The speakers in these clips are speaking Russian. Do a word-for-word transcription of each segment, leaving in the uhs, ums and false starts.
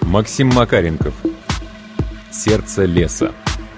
Максим Макаренков. Сердце леса.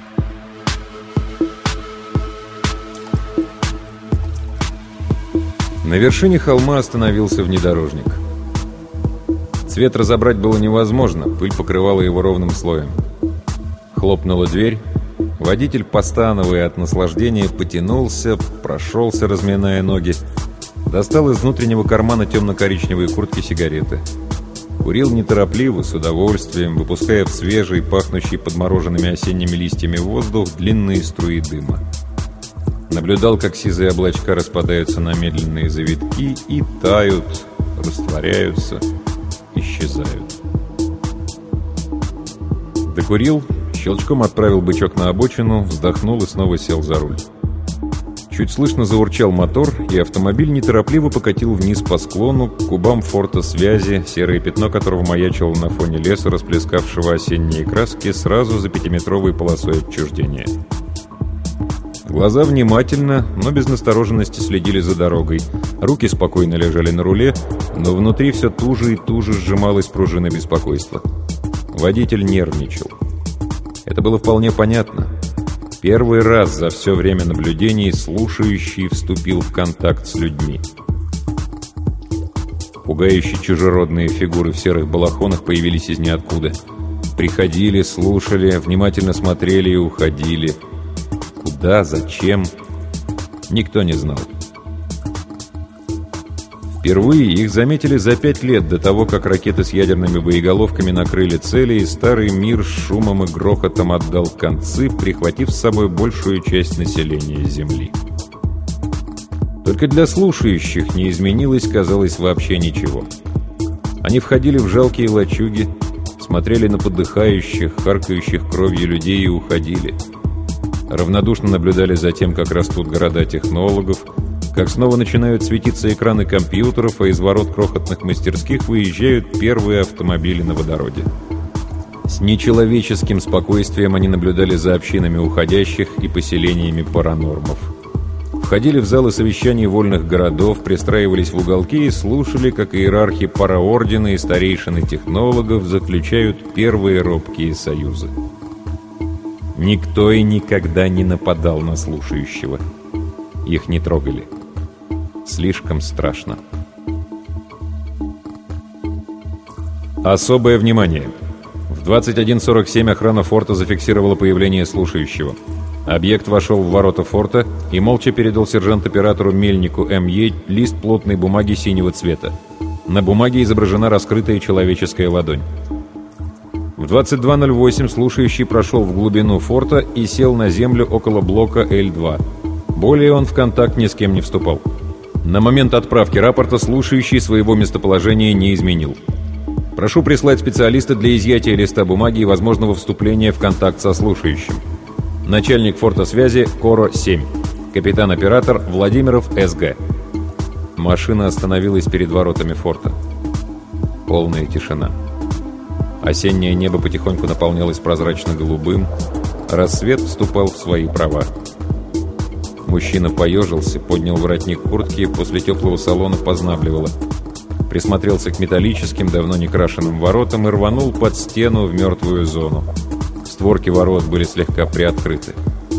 На вершине холма остановился внедорожник. Цвет разобрать было невозможно, пыль покрывала его ровным слоем. Хлопнула дверь, водитель, постановая от наслаждения, потянулся, прошелся, разминая ноги, достал из внутреннего кармана темно-коричневой куртки сигареты. Курил неторопливо, с удовольствием, выпуская в свежий, пахнущий подмороженными осенними листьями воздух длинные струи дыма. Наблюдал, как сизые облачка распадаются на медленные завитки и тают, растворяются, исчезают. Докурил, щелчком отправил бычок на обочину, вздохнул и снова сел за руль. Чуть слышно заурчал мотор, и автомобиль неторопливо покатил вниз по склону к кубам форта связи, серое пятно которого маячило на фоне леса, расплескавшего осенние краски сразу за пятиметровой полосой отчуждения. Глаза внимательно, но без настороженности следили за дорогой. Руки спокойно лежали на руле, но внутри все туже и туже сжималась пружина беспокойства. Водитель нервничал. Это было вполне понятно. Первый раз за все время наблюдений слушающий вступил в контакт с людьми. Пугающие чужеродные фигуры в серых балахонах появились из ниоткуда. Приходили, слушали, внимательно смотрели и уходили. Куда, зачем? Никто не знал. Впервые их заметили за пять лет до того, как ракеты с ядерными боеголовками накрыли цели, и старый мир с шумом и грохотом отдал концы, прихватив с собой большую часть населения Земли. Только для слушающих не изменилось, казалось, вообще ничего. Они входили в жалкие лачуги, смотрели на подыхающих, харкающих кровью людей и уходили. Равнодушно наблюдали за тем, как растут города технологов, как снова начинают светиться экраны компьютеров, а из ворот крохотных мастерских выезжают первые автомобили на водороде. С нечеловеческим спокойствием они наблюдали за общинами уходящих и поселениями паранормов. Входили в залы совещаний вольных городов, пристраивались в уголки и слушали, как иерархи параордена и старейшины технологов заключают первые робкие союзы. Никто и никогда не нападал на слушающего. Их не трогали. Слишком страшно. Особое внимание. В двадцать один сорок семь охрана форта зафиксировала появление слушающего. Объект вошел в ворота форта и молча передал сержант-оператору Мельнику М Е лист плотной бумаги синего цвета. На бумаге изображена раскрытая человеческая ладонь. В двадцать два ноль восемь слушающий прошел в глубину форта и сел на землю около блока Л два. Более он в контакт ни с кем не вступал. На момент отправки рапорта слушающий своего местоположения не изменил. Прошу прислать специалиста для изъятия листа бумаги и возможного вступления в контакт со слушающим. Начальник форта связи Коро семь. Капитан-оператор Владимиров С Г. Машина остановилась перед воротами форта. Полная тишина. Осеннее небо потихоньку наполнялось прозрачно-голубым. Рассвет вступал в свои права. Мужчина поежился, поднял воротник куртки, после теплого салона познабливало. Присмотрелся к металлическим, давно не крашенным воротам и рванул под стену в мертвую зону. Створки ворот были слегка приоткрыты.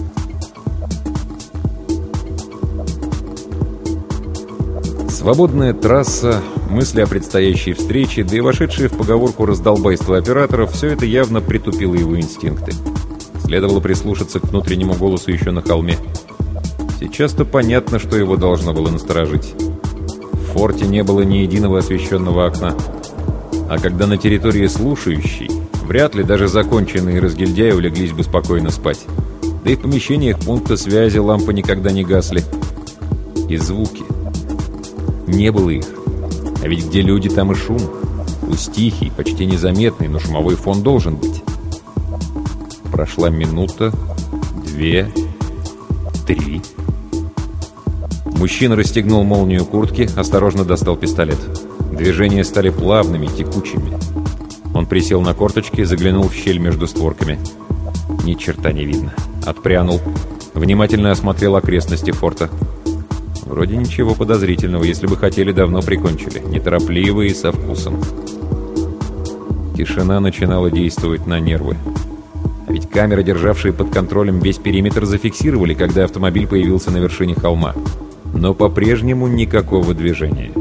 Свободная трасса, мысли о предстоящей встрече, да и вошедшие в поговорку раздолбайство операторов, все это явно притупило его инстинкты. Следовало прислушаться к внутреннему голосу еще на холме. Сейчас-то понятно, что его должно было насторожить. В форте не было ни единого освещенного окна. А когда на территории слушающей, вряд ли даже законченные разгильдяи улеглись бы спокойно спать. Да и в помещениях пункта связи лампы никогда не гасли. И звуки. Не было их. А ведь где люди, там и шум. Пусть тихий, почти незаметный, но шумовой фон должен быть. Прошла минута, две, три... Мужчина расстегнул молнию куртки, осторожно достал пистолет. Движения стали плавными, текучими. Он присел на корточки, заглянул в щель между створками. Ни черта не видно. Отпрянул. Внимательно осмотрел окрестности форта. Вроде ничего подозрительного. Если бы хотели, давно прикончили. Неторопливо и со вкусом. Тишина начинала действовать на нервы. А ведь камеры, державшие под контролем весь периметр, зафиксировали, когда автомобиль появился на вершине холма. Но по-прежнему никакого движения.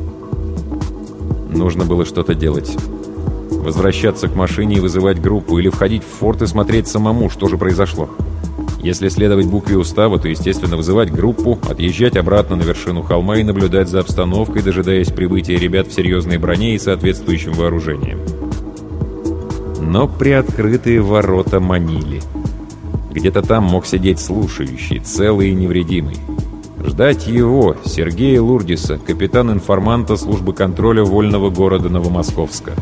Нужно было что-то делать. Возвращаться к машине и вызывать группу, или входить в форт и смотреть самому, что же произошло. Если следовать букве устава, то, естественно, вызывать группу, отъезжать обратно на вершину холма и наблюдать за обстановкой, дожидаясь прибытия ребят в серьезной броне и соответствующим вооружением. Но приоткрытые ворота манили. Где-то там мог сидеть слушающий, целый и невредимый. Ждать его, Сергея Лурдиса, капитан-информанта службы контроля вольного города Новомосковска.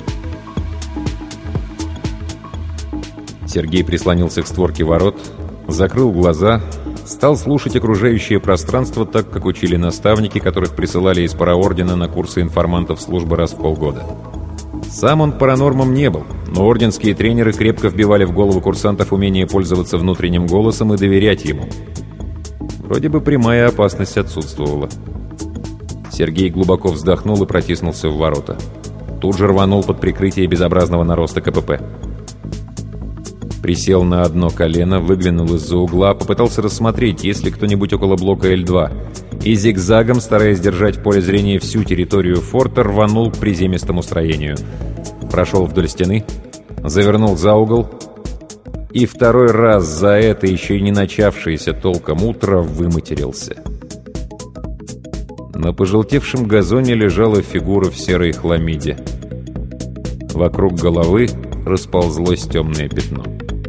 Сергей прислонился к створке ворот, закрыл глаза, стал слушать окружающее пространство так, как учили наставники, которых присылали из параордена на курсы информантов службы раз в полгода. Сам он паранормом не был, но орденские тренеры крепко вбивали в голову курсантов умение пользоваться внутренним голосом и доверять ему. Вроде бы прямая опасность отсутствовала. Сергей глубоко вздохнул и протиснулся в ворота. Тут же рванул под прикрытие безобразного нароста КПП. Присел на одно колено, выглянул из-за угла, попытался рассмотреть, есть ли кто-нибудь около блока Эль два, и зигзагом, стараясь держать в поле зрения всю территорию форта, рванул к приземистому строению. Прошел вдоль стены, завернул за угол, и второй раз за это еще и не начавшееся толком утро выматерился. На пожелтевшем газоне лежала фигура в серой хламиде. Вокруг головы расползлось темное пятно.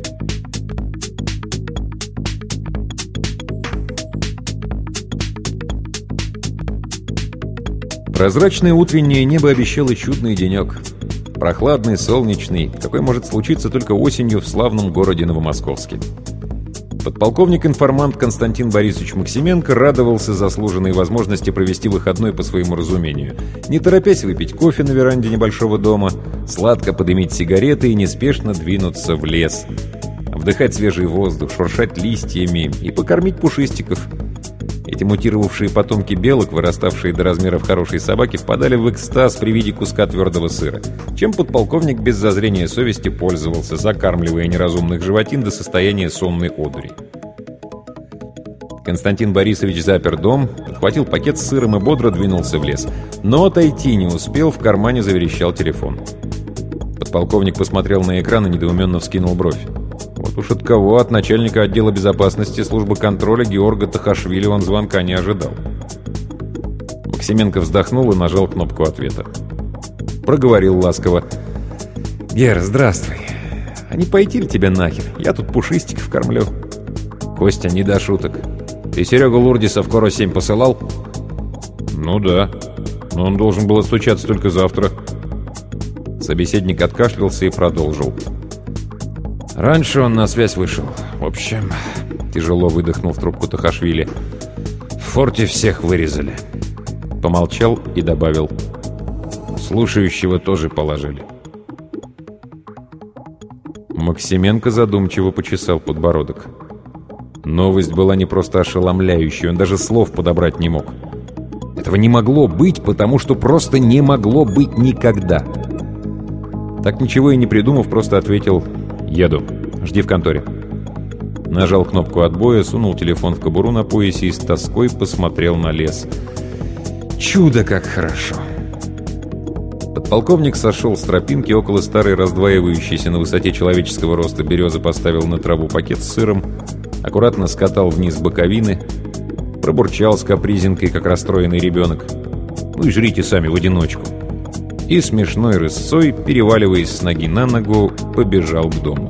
Прозрачное утреннее небо обещало чудный денек. Прохладный, солнечный, какой может случиться только осенью в славном городе Новомосковске. Подполковник-информант Константин Борисович Максименко радовался заслуженной возможности провести выходной по своему разумению, не торопясь выпить кофе на веранде небольшого дома, сладко подымить сигареты и неспешно двинуться в лес, вдыхать свежий воздух, шуршать листьями и покормить пушистиков. Эти мутировавшие потомки белок, выраставшие до размеров хорошей собаки, впадали в экстаз при виде куска твердого сыра, чем подполковник без зазрения совести пользовался, закармливая неразумных животин до состояния сонной одури. Константин Борисович запер дом, подхватил пакет с сыром и бодро двинулся в лес. Но отойти не успел, в кармане заверещал телефон. Подполковник посмотрел на экран и недоуменно вскинул бровь. Вот уж от кого, от начальника отдела безопасности службы контроля Георга Тахашвили он звонка не ожидал. Максименко вздохнул и нажал кнопку ответа. Проговорил ласково: «Гер, здравствуй. А не пойти ли тебе нахер? Я тут пушистиков кормлю». «Костя, не до шуток. Ты Серегу Лурдиса в Коро семь посылал?» «Ну да. Но он должен был отстучаться только завтра». Собеседник откашлялся и продолжил. «Раньше он на связь вышел. В общем...» — тяжело выдохнул в трубку Тахашвили. «В форте всех вырезали». Помолчал и добавил: «Слушающего тоже положили». Максименко задумчиво почесал подбородок. Новость была не просто ошеломляющей, он даже слов подобрать не мог. Этого не могло быть, потому что просто не могло быть никогда. Так ничего и не придумав, просто ответил: «Еду. Жди в конторе». Нажал кнопку отбоя, сунул телефон в кобуру на поясе и с тоской посмотрел на лес. Чудо как хорошо! Подполковник сошел с тропинки, около старой раздваивающейся на высоте человеческого роста березы поставил на траву пакет с сыром, аккуратно скатал вниз боковины, пробурчал с капризинкой, как расстроенный ребенок: «Вы жрите сами в одиночку». И смешной рысцой, переваливаясь с ноги на ногу, побежал к дому.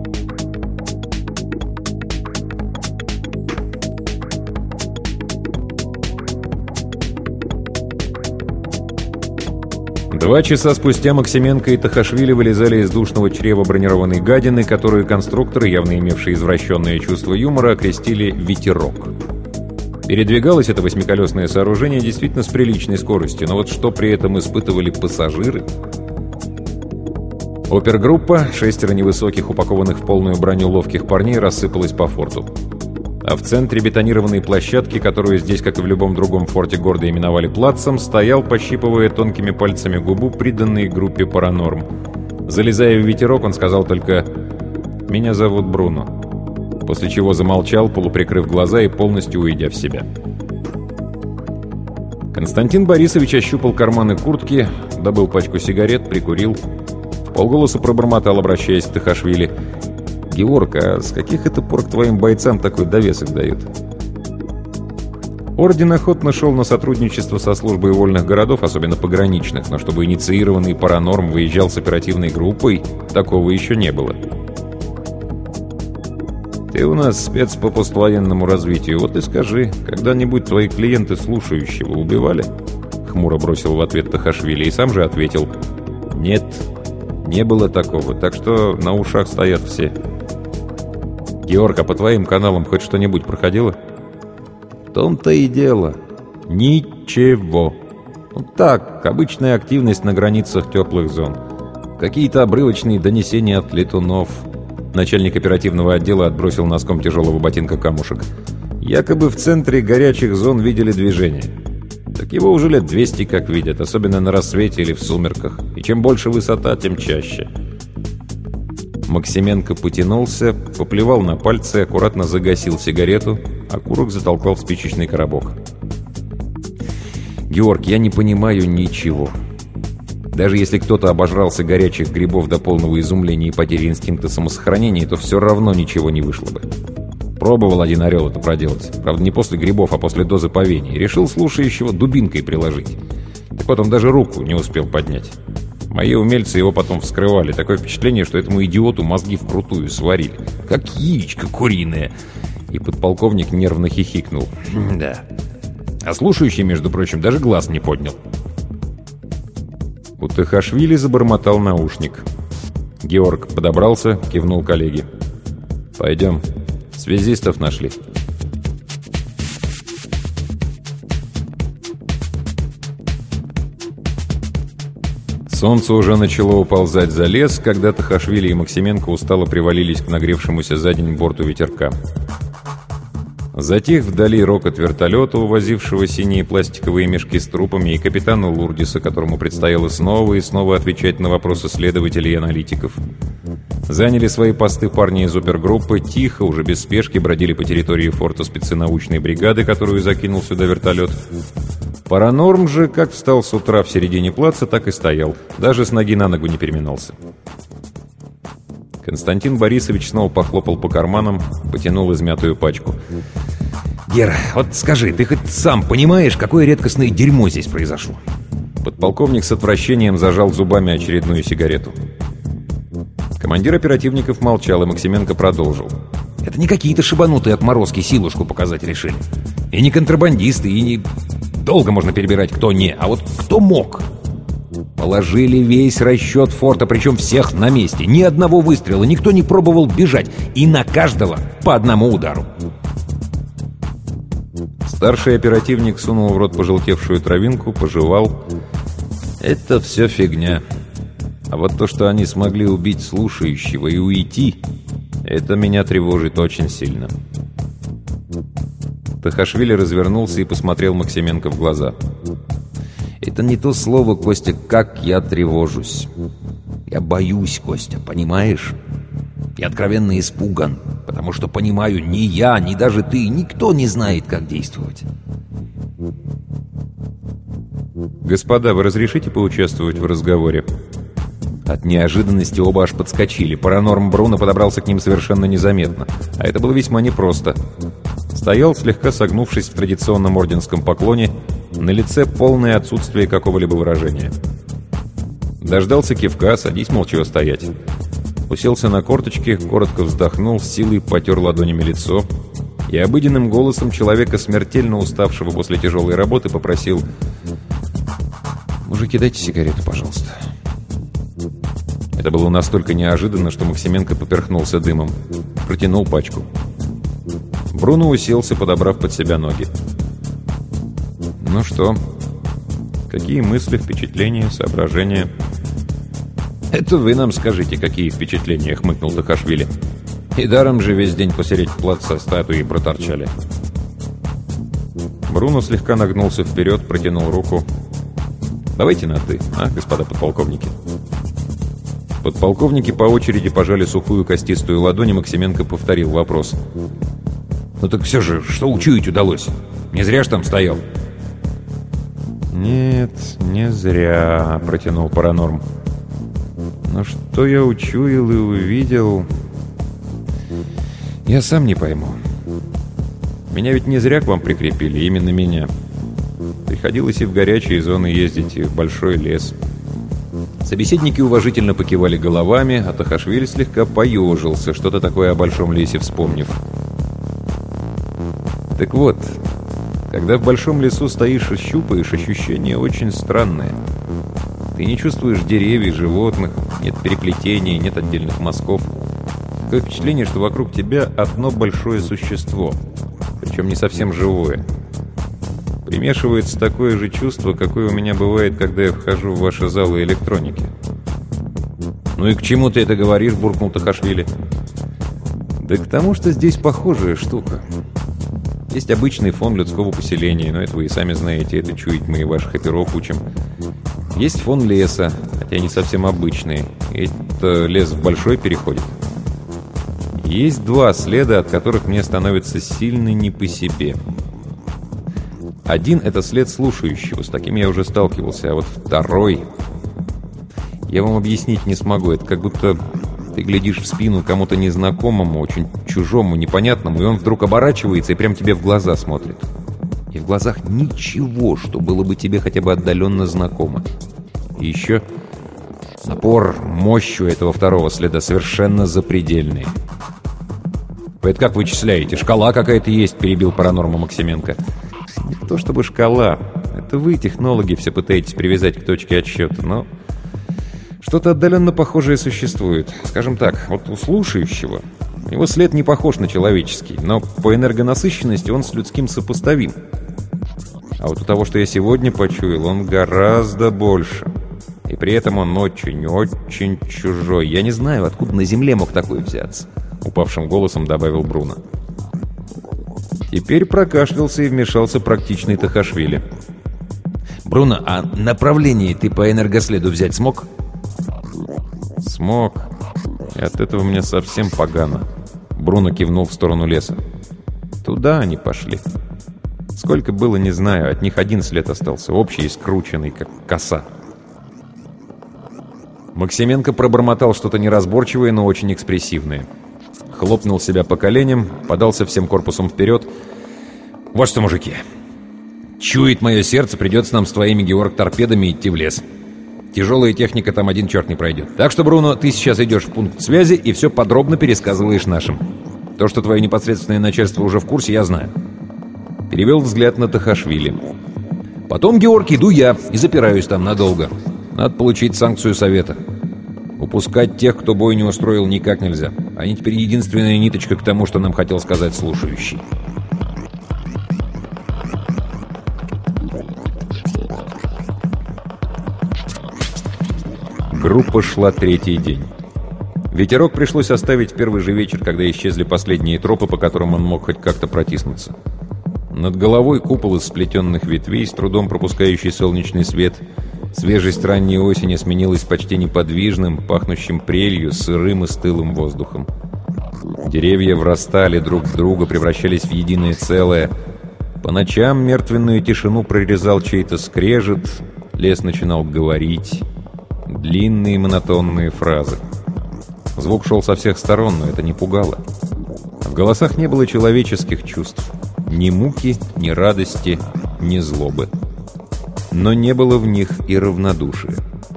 Два часа спустя Максименко и Тахашвили вылезали из душного чрева бронированной гадины, которую конструкторы, явно имевшие извращенное чувство юмора, окрестили «Ветерок». Передвигалось это восьмиколесное сооружение действительно с приличной скоростью, но вот что при этом испытывали пассажиры? Опергруппа, шестеро невысоких, упакованных в полную броню ловких парней, рассыпалась по форту. А в центре бетонированной площадки, которую здесь, как и в любом другом форте, гордо именовали плацем, стоял, пощипывая тонкими пальцами губу, приданный группе «Паранорм». Залезая в ветерок, он сказал только «Меня зовут Бруно», после чего замолчал, полуприкрыв глаза и полностью уйдя в себя. Константин Борисович ощупал карманы куртки, добыл пачку сигарет, прикурил. Вполголоса пробормотал, обращаясь к Тахашвили: «Георг, а с каких это пор к твоим бойцам такой довесок дают?» Орден охотно шел на сотрудничество со службой вольных городов, особенно пограничных, но чтобы инициированный паранорм выезжал с оперативной группой, такого еще не было. «Ты у нас спец по поствоенному развитию, вот и скажи, когда-нибудь твои клиенты слушающего убивали?» Хмуро бросил в ответ Тахашвили и сам же ответил: «Нет, не было такого, так что на ушах стоят все». «Георг, а по твоим каналам хоть что-нибудь проходило?» «В том-то и дело. Ничего. Ну так, обычная активность на границах теплых зон. Какие-то обрывочные донесения от летунов». Начальник оперативного отдела отбросил носком тяжелого ботинка камушек. «Якобы в центре горячих зон видели движение. Так его уже лет двести как видят, особенно на рассвете или в сумерках. И чем больше высота, тем чаще». Максименко потянулся, поплевал на пальцы, аккуратно загасил сигарету, а курок затолкал в спичечный коробок. «Георг, я не понимаю ничего. Даже если кто-то обожрался горячих грибов до полного изумления и потери инстинкта самосохранения, то все равно ничего не вышло бы. Пробовал один орел это проделать. Правда, не после грибов, а после дозы повений. Решил слушающего дубинкой приложить. Так вот, он даже руку не успел поднять. Мои умельцы его потом вскрывали. Такое впечатление, что этому идиоту мозги вкрутую сварили. Как яичко куриное». И подполковник нервно хихикнул. «Да. А слушающий, между прочим, даже глаз не поднял». У Тахашвили забормотал наушник. Георг подобрался, кивнул коллеге. «Пойдем. Связистов нашли». Солнце уже начало уползать за лес, когда Тахашвили и Максименко устало привалились к нагревшемуся за день борту ветерка. Затих вдали рокот вертолета, увозившего синие пластиковые мешки с трупами, и капитана Лурдиса, которому предстояло снова и снова отвечать на вопросы следователей и аналитиков. Заняли свои посты парни из опергруппы, тихо, уже без спешки бродили по территории форта спецнаучной бригады, которую закинул сюда вертолет. Паранорм же, как встал с утра в середине плаца, так и стоял, даже с ноги на ногу не переминался. Константин Борисович снова похлопал по карманам, потянул измятую пачку. «Гера, вот скажи, ты хоть сам понимаешь, какое редкостное дерьмо здесь произошло?» Подполковник с отвращением зажал зубами очередную сигарету. Командир оперативников молчал, и Максименко продолжил. «Это не какие-то шибанутые отморозки силушку показать решили. И не контрабандисты, и не... Долго можно перебирать, кто не, а вот кто мог. Положили весь расчет форта, причем всех на месте. Ни одного выстрела, никто не пробовал бежать. И на каждого по одному удару». Старший оперативник сунул в рот пожелтевшую травинку, пожевал. «Это все фигня. А вот то, что они смогли убить слушающего и уйти, это меня тревожит очень сильно». Тахашвили развернулся и посмотрел Максименко в глаза. «Это не то слово, Костя, как я тревожусь. Я боюсь, Костя, понимаешь? Я откровенно испуган, потому что понимаю, ни я, ни даже ты, никто не знает, как действовать». «Господа, вы разрешите поучаствовать в разговоре?» От неожиданности оба аж подскочили. Паранорм Бруно подобрался к ним совершенно незаметно. А это было весьма непросто. Стоял, слегка согнувшись в традиционном орденском поклоне, на лице полное отсутствие какого-либо выражения. Дождался кивка, садись, мол, чего стоять. Уселся на корточки, коротко вздохнул, с силой потер ладонями лицо и обыденным голосом человека, смертельно уставшего после тяжелой работы, попросил: «Мужики, дайте сигарету, пожалуйста». Это было настолько неожиданно, что Максименко поперхнулся дымом. Протянул пачку. Бруно уселся, подобрав под себя ноги. «Ну что, какие мысли, впечатления, соображения?» «Это вы нам скажите, какие впечатления», — хмыкнул Тахашвили. «И даром же весь день посередине плаца статуи проторчали». Бруно слегка нагнулся вперед, протянул руку. «Давайте на «ты», а, господа подполковники?» Подполковники по очереди пожали сухую костистую ладонь, и Максименко повторил вопрос. «Ну так все же, что учуять удалось? Не зря ж там стоял?» «Нет, не зря», — протянул Паранорм. «Но что я учуял и увидел, я сам не пойму. Меня ведь не зря к вам прикрепили, именно меня. Приходилось и в горячие зоны ездить, и в большой лес». Собеседники уважительно покивали головами, а Тахашвили слегка поежился, что-то такое о большом лесе вспомнив. «Так вот, когда в большом лесу стоишь и щупаешь, ощущение очень странное. Ты не чувствуешь деревьев, животных, нет переплетений, нет отдельных мазков. Такое впечатление, что вокруг тебя одно большое существо, причем не совсем живое. Примешивается такое же чувство, какое у меня бывает, когда я вхожу в ваши залы электроники». «Ну и к чему ты это говоришь?» — буркнул Тахашвили. «Да к тому, что здесь похожая штука. Есть обычный фон людского поселения, но это вы и сами знаете, это чуять мы и ваших оперов учим. Есть фон леса, хотя не совсем обычный. Это лес в большой переходит. Есть два следа, от которых мне становится сильно не по себе. Один — это след слушающего, с таким я уже сталкивался, а вот второй... Я вам объяснить не смогу, это как будто ты глядишь в спину кому-то незнакомому, очень чужому, непонятному, и он вдруг оборачивается и прям тебе в глаза смотрит. И в глазах ничего, что было бы тебе хотя бы отдаленно знакомо. И еще напор, мощь у этого второго следа совершенно запредельный. «Вы это как вычисляете? Шкала какая-то есть?» — перебил Паранорма Максименко. «Не то чтобы шкала. Это вы, технологи, все пытаетесь привязать к точке отсчета, но что-то отдаленно похожее существует. Скажем так, вот у слушающего его след не похож на человеческий, но по энергонасыщенности он с людским сопоставим. А вот у того, что я сегодня почуял, он гораздо больше. И при этом он очень-очень чужой. Я не знаю, откуда на земле мог такой взяться», — упавшим голосом добавил Бруно. Теперь прокашлялся и вмешался практичный Тахашвили. «Бруно, а направление ты по энергоследу взять смог?» «Смог. И от этого мне совсем погано». Бруно кивнул в сторону леса. «Туда они пошли. Сколько было, не знаю. От них один след остался, общий и скрученный, как коса». Максименко пробормотал что-то неразборчивое, но очень экспрессивное. Хлопнул себя по коленям, подался всем корпусом вперед. «Вот что, мужики, чует мое сердце, придется нам с твоими Георг-торпедами идти в лес. Тяжелая техника там один черт не пройдет. Так что, Бруно, ты сейчас идешь в пункт связи и все подробно пересказываешь нашим. То, что твое непосредственное начальство уже в курсе, я знаю». Перевел взгляд на Тахашвили. «Потом, Георг, иду я и запираюсь там надолго. Надо получить санкцию совета. Упускать тех, кто бой не устроил, никак нельзя. Они теперь единственная ниточка к тому, что нам хотел сказать слушающий». Группа шла третий день. Ветерок пришлось оставить в первый же вечер, когда исчезли последние тропы, по которым он мог хоть как-то протиснуться. Над головой купол из сплетенных ветвей, с трудом пропускающий солнечный свет. Свежесть ранней осени сменилась почти неподвижным, пахнущим прелью, сырым и стылым воздухом. Деревья врастали друг в друга, превращались в единое целое. По ночам мертвенную тишину прорезал чей-то скрежет, лес начинал говорить. Длинные монотонные фразы. Звук шел со всех сторон, но это не пугало. В голосах не было человеческих чувств. Ни муки, ни радости, ни злобы. Но не было в них и равнодушия.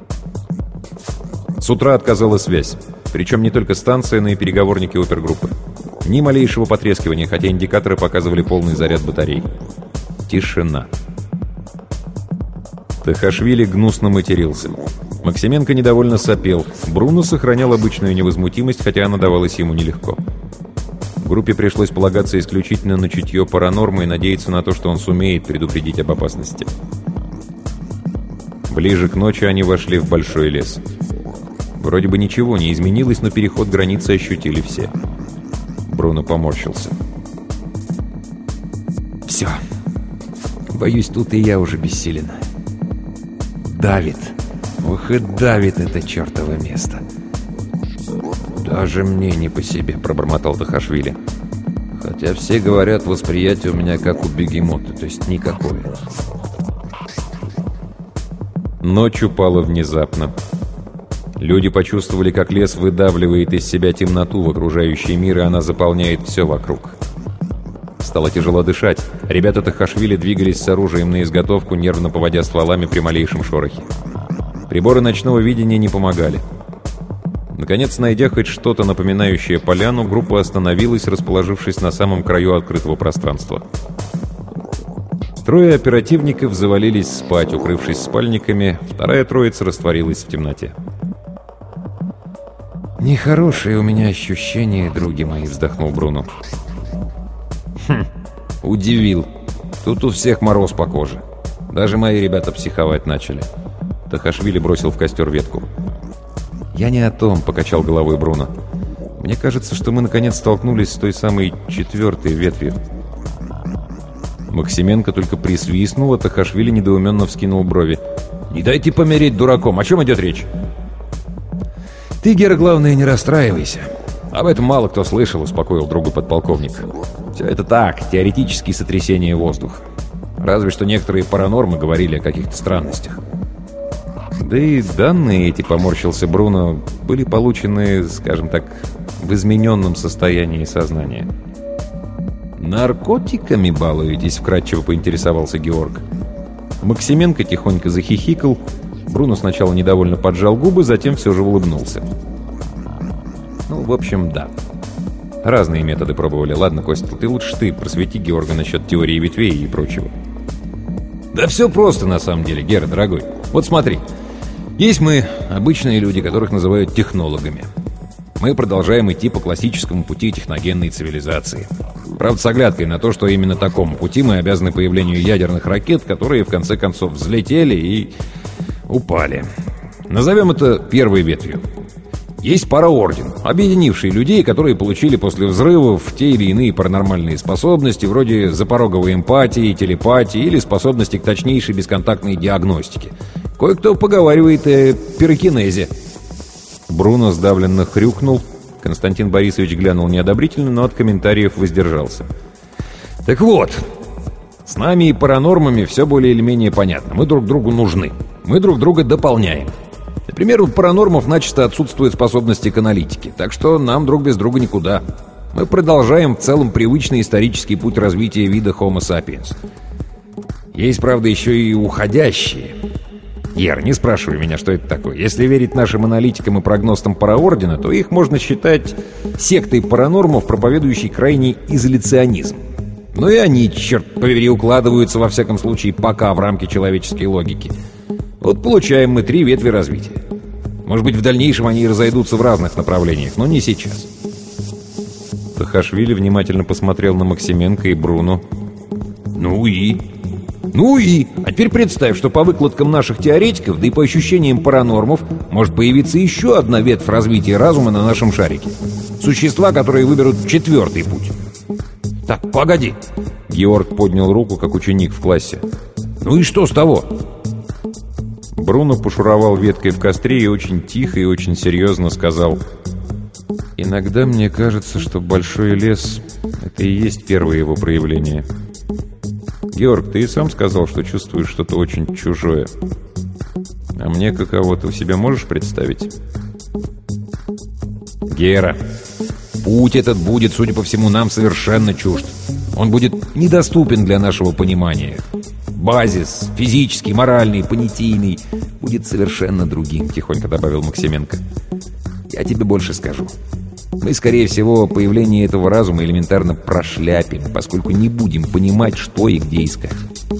С утра отказала связь. Причем не только станция, но и переговорники опергруппы. Ни малейшего потрескивания, хотя индикаторы показывали полный заряд батарей. Тишина. Тахашвили гнусно матерился. Максименко недовольно сопел. Бруно сохранял обычную невозмутимость, хотя она давалась ему нелегко. Группе пришлось полагаться исключительно на чутье Паранорма и надеяться на то, что он сумеет предупредить об опасности. Ближе к ночи они вошли в большой лес. Вроде бы ничего не изменилось, но переход границы ощутили все. Бруно поморщился. «Все. Боюсь, тут и я уже бессилен. Давит. Ох и давит это чертово место. «Даже мне не по себе», — пробормотал Тахашвили. «Хотя все говорят, восприятие у меня как у бегемота, то есть никакое». Ночь упала внезапно. Люди почувствовали, как лес выдавливает из себя темноту в окружающий мир, и она заполняет все вокруг. Стало тяжело дышать. Ребята Тахашвили двигались с оружием на изготовку, нервно поводя стволами при малейшем шорохе. Приборы ночного видения не помогали. Наконец, найдя хоть что-то напоминающее поляну, группа остановилась, расположившись на самом краю открытого пространства. Трое оперативников завалились спать, укрывшись спальниками, вторая троица растворилась в темноте. «Нехорошее у меня ощущение, други мои», — вздохнул Бруно. «Хм, удивил. Тут у всех мороз по коже. Даже мои ребята психовать начали». Тахашвили бросил в костер ветку. «Я не о том», — покачал головой Бруно. «Мне кажется, что мы наконец столкнулись с той самой четвертой ветвью». Максименко только присвистнул, а Тахашвили недоуменно вскинул брови. «Не дайте помереть дураком! О чем идет речь?» «Ты, Гера, главное, не расстраивайся. Об этом мало кто слышал», — успокоил друга подполковник. «Все это так, теоретические сотрясения воздуха. Разве что некоторые паранормы говорили о каких-то странностях». Да и данные эти, поморщился Бруно, были получены, скажем так, в измененном состоянии сознания. «Наркотиками балуетесь?» — вкратчиво поинтересовался Георг. Максименко тихонько захихикал. Бруно сначала недовольно поджал губы, затем все же улыбнулся. «Ну, в общем, да. Разные методы пробовали. Ладно, Костя, ты лучше ты просвети Георга насчет теории ветвей и прочего». «Да все просто, на самом деле, Гера, дорогой. Вот смотри. Есть мы, обычные люди, которых называют технологами. Мы продолжаем идти по классическому пути техногенной цивилизации. Правда, с оглядкой на то, что именно такому пути мы обязаны появлению ядерных ракет, которые в конце концов взлетели и упали. Назовем это первой ветвью. Есть параорден, объединивший людей, которые получили после взрывов те или иные паранормальные способности, вроде запороговой эмпатии, телепатии или способности к точнейшей бесконтактной диагностике. Кое-кто поговаривает о пирокинезе». Бруно сдавленно хрюкнул. Константин Борисович глянул неодобрительно, но от комментариев воздержался. «Так вот, с нами и паранормами все более или менее понятно. Мы друг другу нужны. Мы друг друга дополняем. Например, у паранормов начисто отсутствуют способности к аналитике, так что нам друг без друга никуда. Мы продолжаем в целом привычный исторический путь развития вида Homo sapiens. Есть, правда, еще и уходящие. Гер, не спрашивай меня, что это такое. Если верить нашим аналитикам и прогностам параордена, то их можно считать сектой паранормов, проповедующей крайний изоляционизм. Но и они, черт побери, укладываются, во всяком случае, пока в рамки человеческой логики. Вот получаем мы три ветви развития. Может быть, в дальнейшем они и разойдутся в разных направлениях, но не сейчас». Тахашвили внимательно посмотрел на Максименко и Бруно. «Ну и?» «Ну и? А теперь представь, что по выкладкам наших теоретиков, да и по ощущениям паранормов, может появиться еще одна ветвь развития разума на нашем шарике. Существа, которые выберут четвертый путь». «Так, погоди!» Георг поднял руку, как ученик в классе. «Ну и что с того?» Бруно пошуровал веткой в костре и очень тихо и очень серьезно сказал: «Иногда мне кажется, что большой лес — это и есть первое его проявление. Георг, ты и сам сказал, что чувствуешь что-то очень чужое. А мне каково ты у себя можешь представить?» «Гера, путь этот будет, судя по всему, нам совершенно чужд. Он будет недоступен для нашего понимания. Базис, физический, моральный, понятийный, будет совершенно другим», — тихонько добавил Максименко. «Я тебе больше скажу. Мы, скорее всего, появление этого разума элементарно прошляпим, поскольку не будем понимать, что и где искать».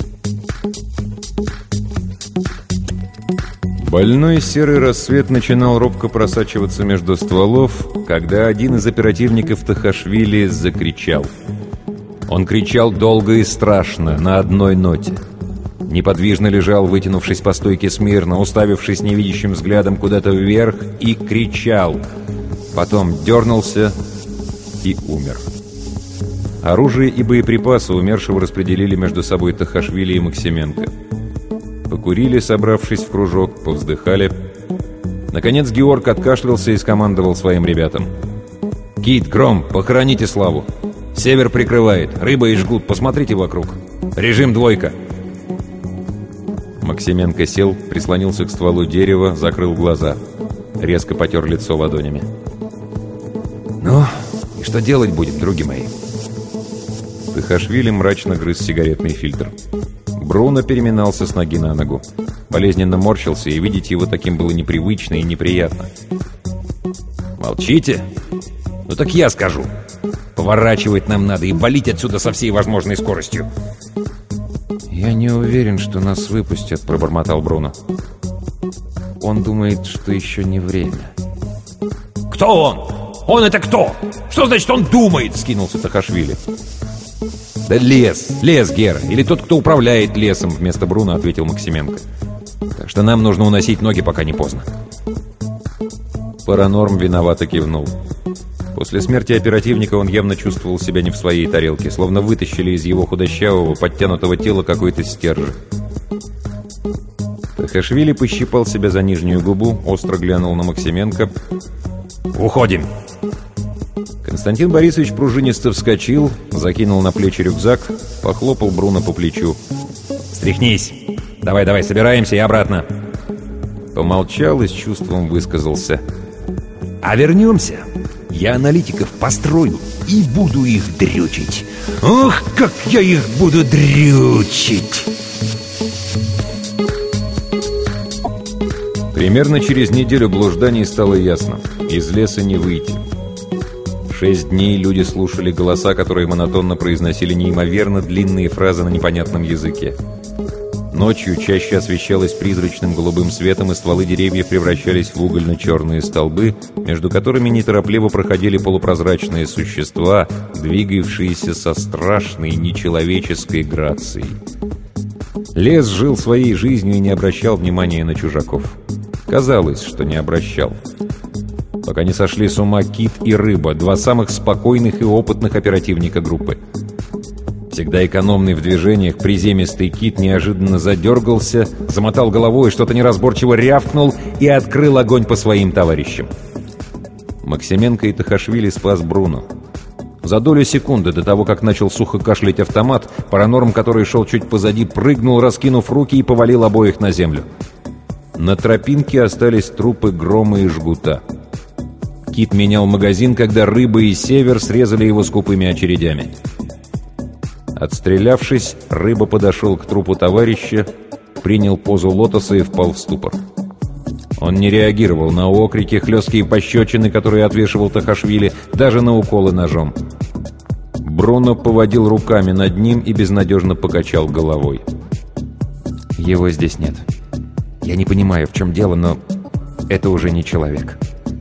Больной серый рассвет начинал робко просачиваться между стволов, когда один из оперативников Тахашвили закричал. Он кричал долго и страшно, на одной ноте. Неподвижно лежал, вытянувшись по стойке смирно, уставившись невидящим взглядом куда-то вверх, и кричал. Потом дернулся и умер. Оружие и боеприпасы умершего распределили между собой Тахашвили и Максименко. Покурили, собравшись в кружок, повздыхали. Наконец Георг откашлялся и скомандовал своим ребятам. «Кит, Гром, похороните Славу. Север прикрывает, рыба и жгут, посмотрите вокруг. Режим двойка». Максименко сел, прислонился к стволу дерева, закрыл глаза. Резко потер лицо ладонями. «Ну, и что делать будем, други мои?» Тахашвили мрачно грыз сигаретный фильтр. Бруно переминался с ноги на ногу. Болезненно морщился, и видеть его таким было непривычно и неприятно. «Молчите? Ну так я скажу. Поворачивать нам надо и валить отсюда со всей возможной скоростью». «Я не уверен, что нас выпустят», — пробормотал Бруно. «Он думает, что еще не время». «Кто он? Он это кто? Что значит он думает?» — скинулся Тахашвили. «Да лес, лес, Гера, или тот, кто управляет лесом», — вместо Бруно ответил Максименко. «Так что нам нужно уносить ноги, пока не поздно». Паранорм виновато кивнул. После смерти оперативника он явно чувствовал себя не в своей тарелке, словно вытащили из его худощавого, подтянутого тела какой-то стержень. Тахашвили пощипал себя за нижнюю губу, остро глянул на Максименко. «Уходим!» Константин Борисович пружинисто вскочил, закинул на плечи рюкзак, похлопал Бруно по плечу. «Стряхнись! Давай-давай, собираемся и обратно!» Помолчал и с чувством высказался. «А вернемся, я аналитиков построю и буду их дрючить! Ох, как я их буду дрючить!» Примерно через неделю блужданий стало ясно. Из леса не выйти. Шесть дней люди слушали голоса, которые монотонно произносили неимоверно длинные фразы на непонятном языке. Ночью чаще освещалась призрачным голубым светом, и стволы деревьев превращались в угольно-черные столбы, между которыми неторопливо проходили полупрозрачные существа, двигавшиеся со страшной нечеловеческой грацией. Лес жил своей жизнью и не обращал внимания на чужаков. Казалось, что не обращал. Пока не сошли с ума Кит и Рыба, два самых спокойных и опытных оперативника группы. Всегда экономный в движениях, приземистый Кит неожиданно задергался, замотал головой, что-то неразборчиво рявкнул и открыл огонь по своим товарищам. Максименко и Тахашвили спас Бруно. За долю секунды до того, как начал сухо кашлять автомат, Паранорм, который шел чуть позади, прыгнул, раскинув руки, и повалил обоих на землю. На тропинке остались трупы Грома и Жгута. Кит менял магазин, когда Рыба и Север срезали его скупыми очередями. Отстрелявшись, Рыба подошел к трупу товарища, принял позу лотоса и впал в ступор. Он не реагировал на окрики, хлесткие пощечины, которые отвешивал Тахашвили, даже на уколы ножом. Бруно поводил руками над ним и безнадежно покачал головой. «Его здесь нет. Я не понимаю, в чем дело, но это уже не человек».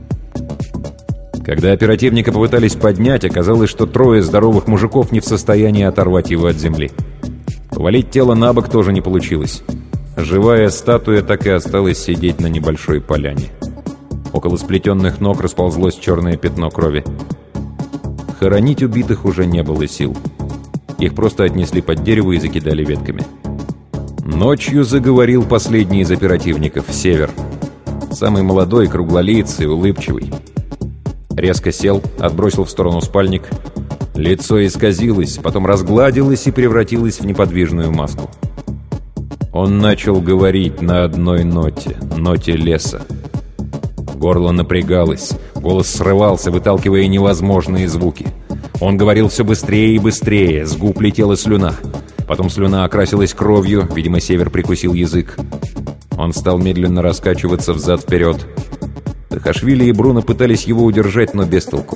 Когда оперативника попытались поднять, оказалось, что трое здоровых мужиков не в состоянии оторвать его от земли. Повалить тело на бок тоже не получилось. Живая статуя так и осталась сидеть на небольшой поляне. Около сплетенных ног расползлось черное пятно крови. Хоронить убитых уже не было сил. Их просто отнесли под дерево и закидали ветками. Ночью заговорил последний из оперативников, Север. Самый молодой, круглолицый, улыбчивый. Резко сел, отбросил в сторону спальник. Лицо исказилось, потом разгладилось и превратилось в неподвижную маску. Он начал говорить на одной ноте, ноте леса. Горло напрягалось, голос срывался, выталкивая невозможные звуки. Он говорил все быстрее и быстрее, с губ летела слюна. Потом слюна окрасилась кровью, видимо, Север прикусил язык. Он стал медленно раскачиваться взад-вперед. Тахашвили и Бруно пытались его удержать, но без толку.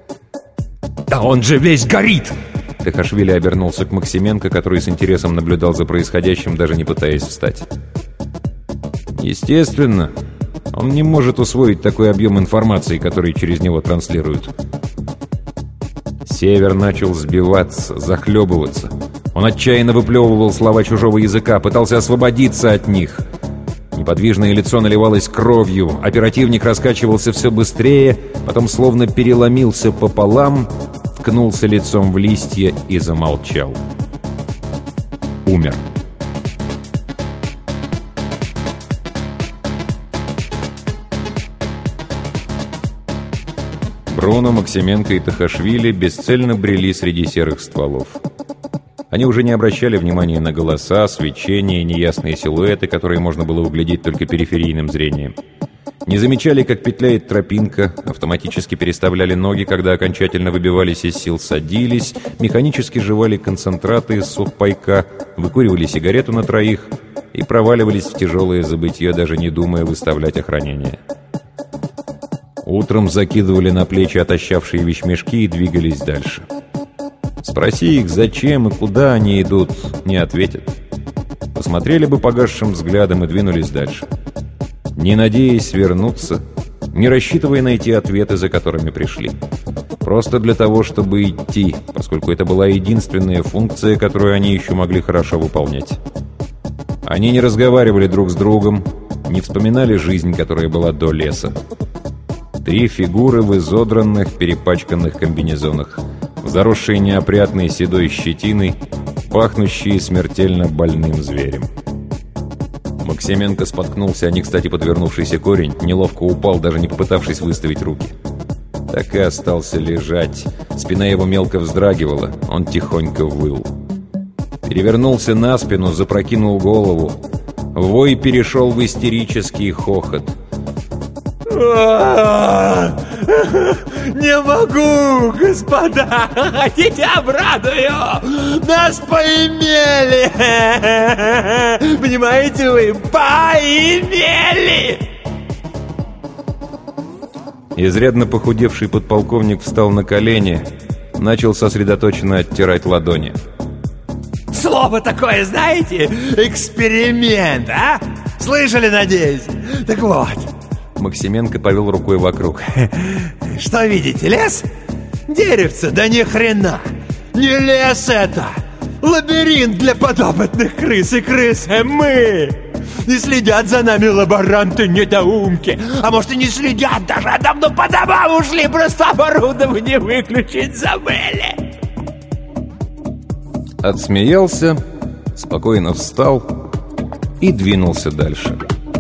«Да он же весь горит!» Тахашвили обернулся к Максименко, который с интересом наблюдал за происходящим, даже не пытаясь встать. Естественно, он не может усвоить такой объем информации, который через него транслируют. Север начал сбиваться, захлебываться. Он отчаянно выплевывал слова чужого языка, пытался освободиться от них. Неподвижное лицо наливалось кровью, оперативник раскачивался все быстрее, потом словно переломился пополам, ткнулся лицом в листья и замолчал. Умер. Бруно, Максименко и Тахашвили бесцельно брели среди серых стволов. Они уже не обращали внимания на голоса, свечения и неясные силуэты, которые можно было углядеть только периферийным зрением. Не замечали, как петляет тропинка, автоматически переставляли ноги, когда окончательно выбивались из сил, садились, механически жевали концентраты из сухпайка, выкуривали сигарету на троих и проваливались в тяжелое забытье, даже не думая выставлять охранение. Утром закидывали на плечи отощавшие вещмешки и двигались дальше. Спроси их, зачем и куда они идут, не ответят. Посмотрели бы погасшим взглядом и двинулись дальше. Не надеясь вернуться, не рассчитывая найти ответы, за которыми пришли. Просто для того, чтобы идти, поскольку это была единственная функция, которую они еще могли хорошо выполнять. Они не разговаривали друг с другом, не вспоминали жизнь, которая была до леса. Три фигуры в изодранных, перепачканных комбинезонах, заросшие неопрятной седой щетиной, пахнущие смертельно больным зверем. Максименко споткнулся, а не кстати подвернувшийся корень, неловко упал, даже не попытавшись выставить руки. Так и остался лежать. Спина его мелко вздрагивала, он тихонько выл. Перевернулся на спину, запрокинул голову. Вой перешел в истерический хохот. Не могу, господа! Хотите, обрадую! Нас поимели! Понимаете вы? Поимели! Изрядно похудевший подполковник встал на колени, начал сосредоточенно оттирать ладони. Слово такое, знаете? Эксперимент, а? Слышали, надеюсь? Так вот... Максименко повел рукой вокруг. Что видите, лес? Деревце, да ни хрена! Не лес это! Лабиринт для подопытных крыс, и крысы мы! Не следят за нами лаборанты-недоумки! А может и не следят даже, а давно по домам ушли, просто оборудование выключить забыли! Отсмеялся, спокойно встал и двинулся дальше.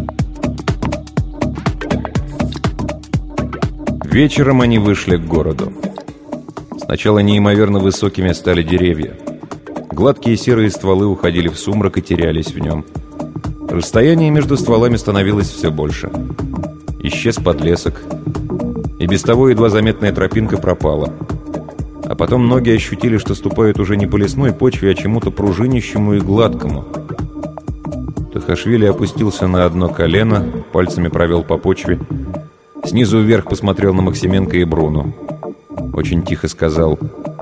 Вечером они вышли к городу. Сначала неимоверно высокими стали деревья. Гладкие серые стволы уходили в сумрак и терялись в нем. Расстояние между стволами становилось все больше. Исчез подлесок. И без того едва заметная тропинка пропала. А потом ноги ощутили, что ступают уже не по лесной почве, а чему-то пружинищему и гладкому. Тахашвили опустился на одно колено, пальцами провел по почве. Снизу вверх посмотрел на Максименко и Бруно. Очень тихо сказал: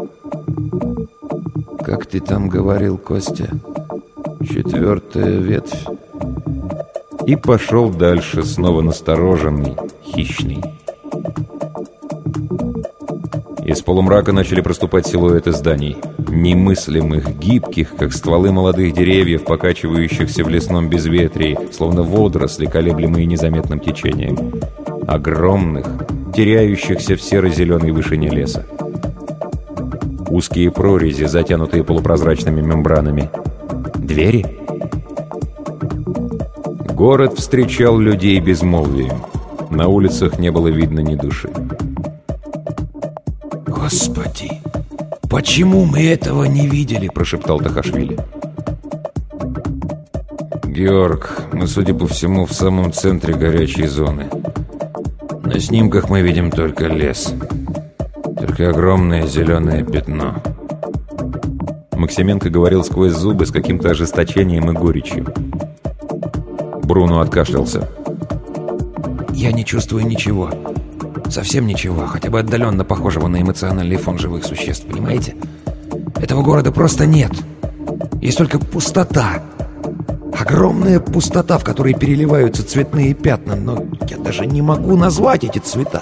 «Как ты там говорил, Костя? Четвертая ветвь». И пошел дальше, снова настороженный, хищный. Из полумрака начали проступать силуэты зданий. Немыслимых, гибких, как стволы молодых деревьев, покачивающихся в лесном безветрии, словно водоросли, колеблемые незаметным течением. Огромных, теряющихся в серо-зеленой вышине леса. Узкие прорези, затянутые полупрозрачными мембранами. Двери? Город встречал людей безмолвием. На улицах не было видно ни души. «Господи, почему мы этого не видели?» – прошептал Тахашвили. «Георг, мы, судя по всему, в самом центре горячей зоны. На снимках мы видим только лес. Только огромное зеленое пятно». Максименко говорил сквозь зубы с каким-то ожесточением и горечью. Бруно откашлялся. «Я не чувствую ничего. Совсем ничего, хотя бы отдаленно похожего на эмоциональный фон живых существ, понимаете? Этого города просто нет. Есть только пустота. Огромная пустота, в которой переливаются цветные пятна, но я даже не могу назвать эти цвета».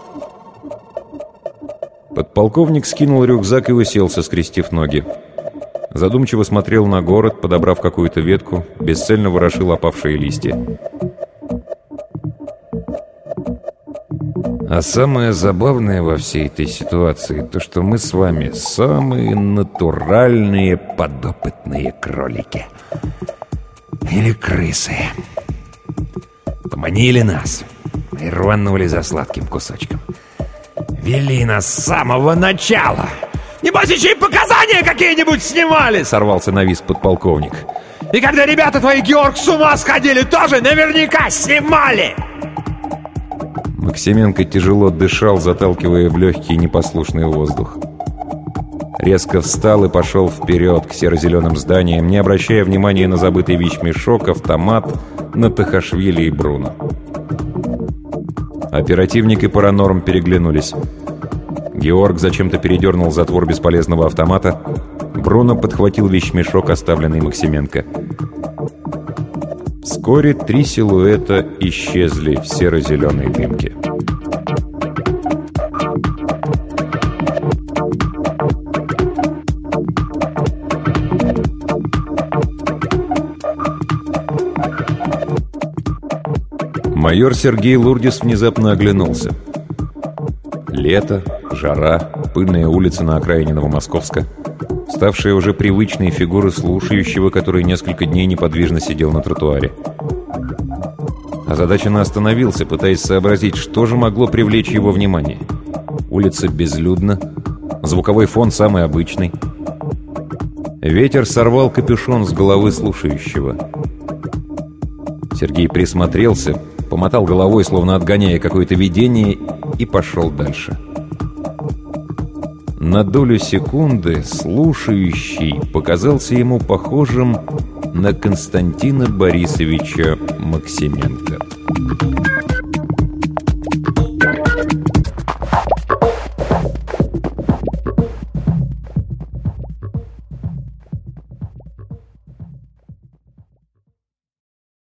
Подполковник скинул рюкзак и уселся, скрестив ноги. Задумчиво смотрел на город, подобрав какую-то ветку, бесцельно ворошил опавшие листья. А самое забавное во всей этой ситуации то, что мы с вами самые натуральные подопытные кролики. Или крысы. Поманили нас и рванули за сладким кусочком. Вели нас с самого начала. Небось, еще и показания какие-нибудь снимали!» — сорвался на визг подполковник. «И когда ребята твои, Георг, с ума сходили, тоже наверняка снимали!» Максименко тяжело дышал, заталкивая в легкий непослушный воздух. Резко встал и пошел вперед к серо-зеленым зданиям, не обращая внимания на забытый вещмешок, автомат, на Тахашвили и Бруно. Оперативник и Паранорм переглянулись. Георг зачем-то передернул затвор бесполезного автомата. Бруно подхватил вещмешок, оставленный Максименко. Вскоре три силуэта исчезли в серо-зеленой дымке. Майор Сергей Лурдис внезапно оглянулся. Лето, жара, пыльная улица на окраине Новомосковска, ставшая уже привычной фигурой слушающего, который несколько дней неподвижно сидел на тротуаре. Озадаченно остановился, пытаясь сообразить, что же могло привлечь его внимание. Улица безлюдна, звуковой фон самый обычный. Ветер сорвал капюшон с головы слушающего. Сергей присмотрелся, помотал головой, словно отгоняя какое-то видение, и пошел дальше. На долю секунды слушающий показался ему похожим на Константина Борисовича Максименко.